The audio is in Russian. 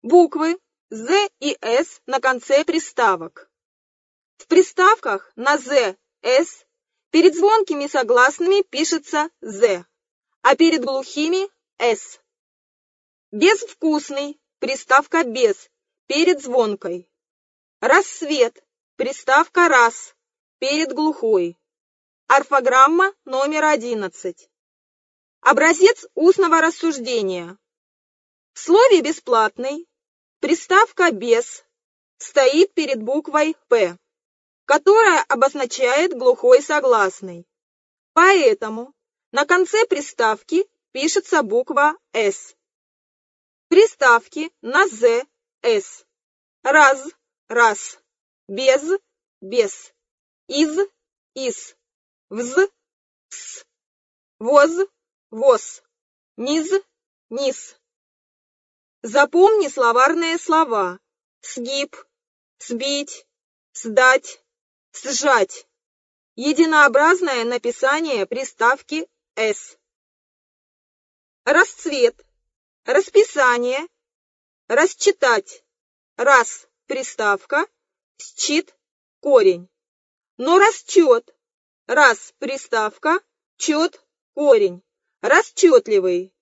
Буквы З и С на конце приставок. В приставках на З, С перед звонкими согласными пишется З, а перед глухими С. Безвкусный, приставка без, перед звонкой. Рассвет, приставка раз, перед глухой. Орфограмма номер 11. Образец устного рассуждения. В слове «бесплатный» приставка «без» стоит перед буквой «П», которая обозначает глухой согласный. Поэтому на конце приставки пишется буква «С». Приставки на «З», «С». Раз, раз. Без, без. Из, из. Вз, с. Воз, воз. Низ, низ. Запомни словарные слова: сгиб, сбить, сдать, сжать. Единообразное написание приставки «с». Расцвет, расписание, расчитать. Раз приставка, счит корень. Но расчет. Раз приставка, чет корень. Расчетливый.